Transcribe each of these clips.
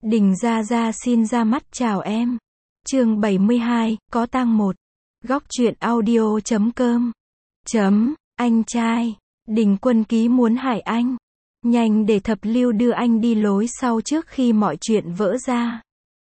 Đình Gia Gia xin ra mắt chào em. Chương 72, có tang 1. Góc truyện audio.com. Anh trai, Đình Quân Ký muốn hại anh. Nhanh để Thập Lưu đưa anh đi lối sau trước khi mọi chuyện vỡ ra.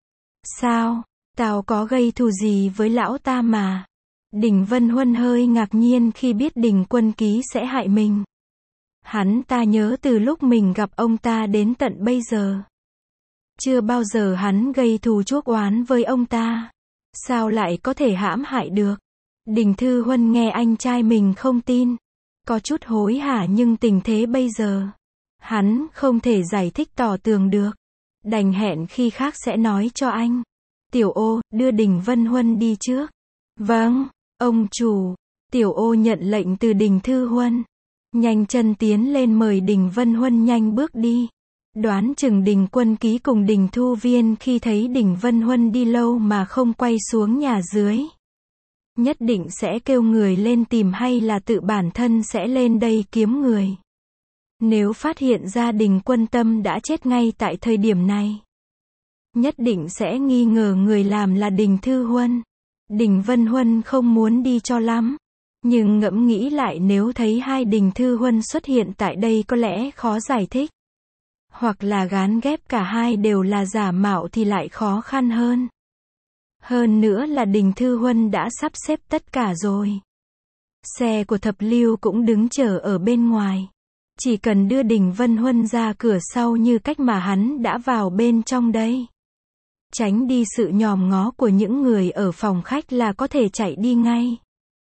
Sao? Tao có gây thù gì với lão ta mà. Đình Vân Huân hơi ngạc nhiên khi biết Đình Quân Ký sẽ hại mình. Hắn ta nhớ từ lúc mình gặp ông ta đến tận bây giờ. Chưa bao giờ hắn gây thù chuốc oán với ông ta. Sao lại có thể hãm hại được? Đình Thư Huân nghe anh trai mình không tin. Có chút hối hả nhưng tình thế bây giờ. Hắn không thể giải thích tỏ tường được. Đành hẹn khi khác sẽ nói cho anh. Tiểu Ô, đưa Đình Vân Huân đi trước. Vâng, ông chủ. Tiểu Ô nhận lệnh từ Đình Thư Huân. Nhanh chân tiến lên mời Đình Vân Huân nhanh bước đi. Đoán chừng Đình Quân Ký cùng Đình Thu Viên khi thấy Đình Vân Huân đi lâu mà không quay xuống nhà dưới. Nhất định sẽ kêu người lên tìm hay là tự bản thân sẽ lên đây kiếm người. Nếu phát hiện ra Đình Quân Tâm đã chết ngay tại thời điểm này, nhất định sẽ nghi ngờ người làm là Đình Thư Huân. Đình Vân Huân không muốn đi cho lắm. Nhưng ngẫm nghĩ lại nếu thấy hai Đình Thư Huân xuất hiện tại đây có lẽ khó giải thích. Hoặc là gán ghép cả hai đều là giả mạo thì lại khó khăn hơn. Hơn nữa là Đình Thư Huân đã sắp xếp tất cả rồi. Xe của Thập Lưu cũng đứng chờ ở bên ngoài. Chỉ cần đưa Đình Vân Huân ra cửa sau như cách mà hắn đã vào bên trong đây. Tránh đi sự nhòm ngó của những người ở phòng khách là có thể chạy đi ngay.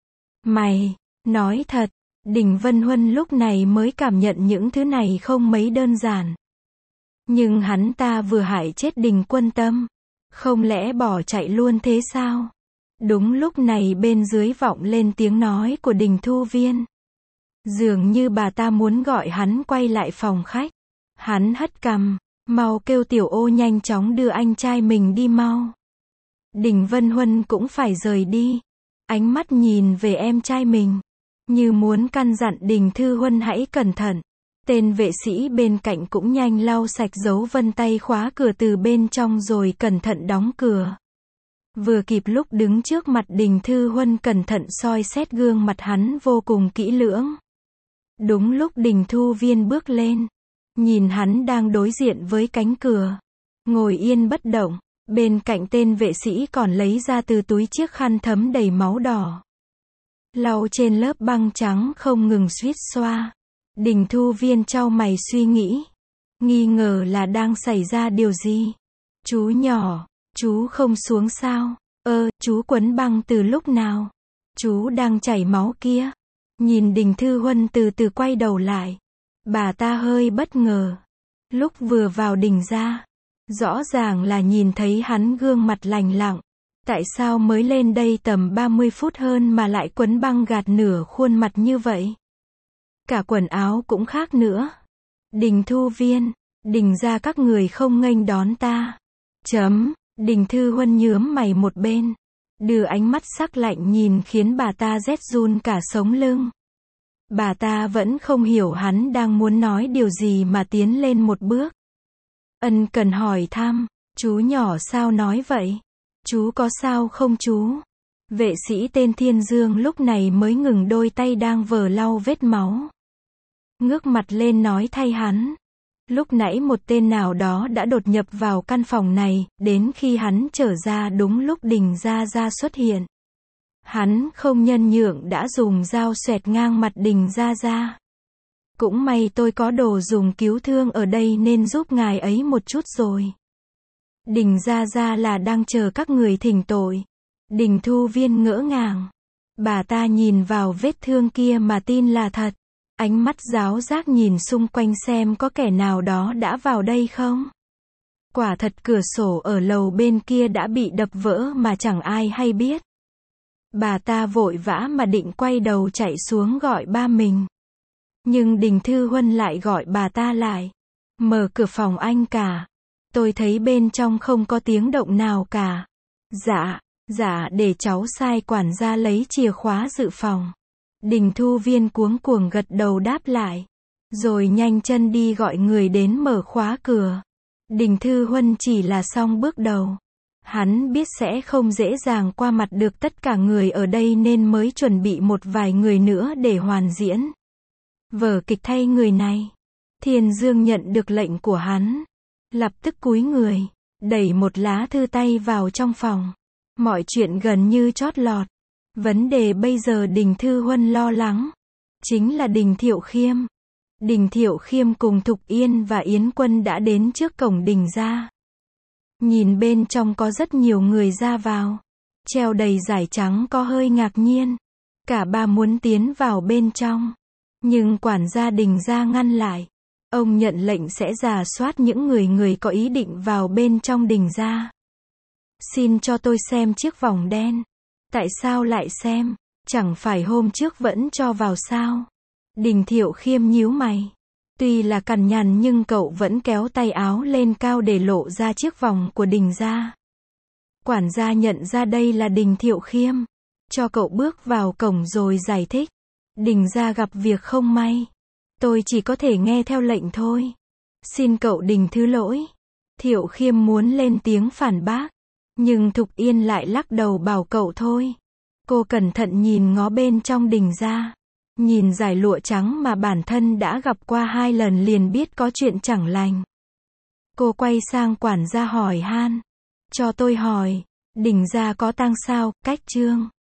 Mày, nói thật, Đình Vân Huân lúc này mới cảm nhận những thứ này không mấy đơn giản. Nhưng hắn ta vừa hại chết Đình Quân Tâm. Không lẽ bỏ chạy luôn thế sao? Đúng lúc này bên dưới vọng lên tiếng nói của Đình Thu Viên. Dường như bà ta muốn gọi hắn quay lại phòng khách. Hắn hất cằm, mau kêu Tiểu Ô nhanh chóng đưa anh trai mình đi mau. Đình Vân Huân cũng phải rời đi. Ánh mắt nhìn về em trai mình. Như muốn căn dặn Đình Thư Huân hãy cẩn thận. Tên vệ sĩ bên cạnh cũng nhanh lau sạch dấu vân tay khóa cửa từ bên trong rồi cẩn thận đóng cửa. Vừa kịp lúc đứng trước mặt Đình Thư Huân cẩn thận soi xét gương mặt hắn vô cùng kỹ lưỡng. Đúng lúc Đình Thu Viên bước lên. Nhìn hắn đang đối diện với cánh cửa. Ngồi yên bất động. Bên cạnh tên vệ sĩ còn lấy ra từ túi chiếc khăn thấm đầy máu đỏ. Lau trên lớp băng trắng không ngừng suýt xoa. Đình Thu Viên chau mày suy nghĩ. Nghi ngờ là đang xảy ra điều gì. Chú nhỏ, chú không xuống sao? Chú quấn băng từ lúc nào? Chú đang chảy máu kia. Nhìn Đình Thư Huân từ từ quay đầu lại. Bà ta hơi bất ngờ. Lúc vừa vào đình ra, rõ ràng là nhìn thấy hắn gương mặt lành lặng. Tại sao mới lên đây tầm 30 phút hơn mà lại quấn băng gạt nửa khuôn mặt như vậy? Cả quần áo cũng khác nữa. Đình Thu Viên, Đình ra các người không nghênh đón ta. Đình Thư Huân nhướng mày một bên. Đưa ánh mắt sắc lạnh nhìn khiến bà ta rét run cả sống lưng. Bà ta vẫn không hiểu hắn đang muốn nói điều gì mà tiến lên một bước. Ân cần hỏi thăm, chú nhỏ sao nói vậy? Chú có sao không chú? Vệ sĩ tên Thiên Dương lúc này mới ngừng đôi tay đang vờ lau vết máu. Ngước mặt lên nói thay hắn. Lúc nãy một tên nào đó đã đột nhập vào căn phòng này, đến khi hắn trở ra đúng lúc Đình Gia Gia xuất hiện. Hắn không nhân nhượng đã dùng dao xoẹt ngang mặt Đình Gia Gia. Cũng may tôi có đồ dùng cứu thương ở đây nên giúp ngài ấy một chút rồi. Đình Gia Gia là đang chờ các người thỉnh tội. Đình Thu Viên ngỡ ngàng. Bà ta nhìn vào vết thương kia mà tin là thật. Ánh mắt giáo giác nhìn xung quanh xem có kẻ nào đó đã vào đây không. Quả thật cửa sổ ở lầu bên kia đã bị đập vỡ mà chẳng ai hay biết. Bà ta vội vã mà định quay đầu chạy xuống gọi ba mình. Nhưng Đình Thư Huân lại gọi bà ta lại. Mở cửa phòng anh cả. Tôi thấy bên trong không có tiếng động nào cả. Dạ, để cháu sai quản gia lấy chìa khóa dự phòng. Đình Thu Viên cuống cuồng gật đầu đáp lại. Rồi nhanh chân đi gọi người đến mở khóa cửa. Đình Thư Huân chỉ là xong bước đầu. Hắn biết sẽ không dễ dàng qua mặt được tất cả người ở đây nên mới chuẩn bị một vài người nữa để hoàn diễn vở kịch thay người này. Thiên Dương nhận được lệnh của hắn, lập tức cúi người, đẩy một lá thư tay vào trong phòng. Mọi chuyện gần như chót lọt. Vấn đề bây giờ Đình Thư Huân lo lắng chính là Đình Thiệu Khiêm. Đình Thiệu Khiêm cùng Thục Yên và Yến Quân đã đến trước cổng Đình gia. Nhìn bên trong có rất nhiều người ra vào, treo đầy giải trắng có hơi ngạc nhiên. Cả ba muốn tiến vào bên trong, nhưng quản gia Đình gia ngăn lại. Ông nhận lệnh sẽ rà soát những người có ý định vào bên trong Đình gia. Xin cho tôi xem chiếc vòng đen. Tại sao lại xem? Chẳng phải hôm trước vẫn cho vào sao? Đình Thiệu Khiêm nhíu mày. Tuy là cằn nhằn nhưng cậu vẫn kéo tay áo lên cao để lộ ra chiếc vòng của Đình gia. Quản gia nhận ra đây là Đình Thiệu Khiêm, cho cậu bước vào cổng rồi giải thích. Đình gia gặp việc không may. Tôi chỉ có thể nghe theo lệnh thôi. Xin cậu Đình thứ lỗi. Thiệu Khiêm muốn lên tiếng phản bác, nhưng Thục Yên lại lắc đầu bảo cậu thôi. Cô cẩn thận nhìn ngó bên trong Đình gia. Nhìn dải lụa trắng mà bản thân đã gặp qua 2 lần liền biết có chuyện chẳng lành. Cô quay sang quản gia hỏi han. Cho tôi hỏi, Đình gia có tang sao, cách Trương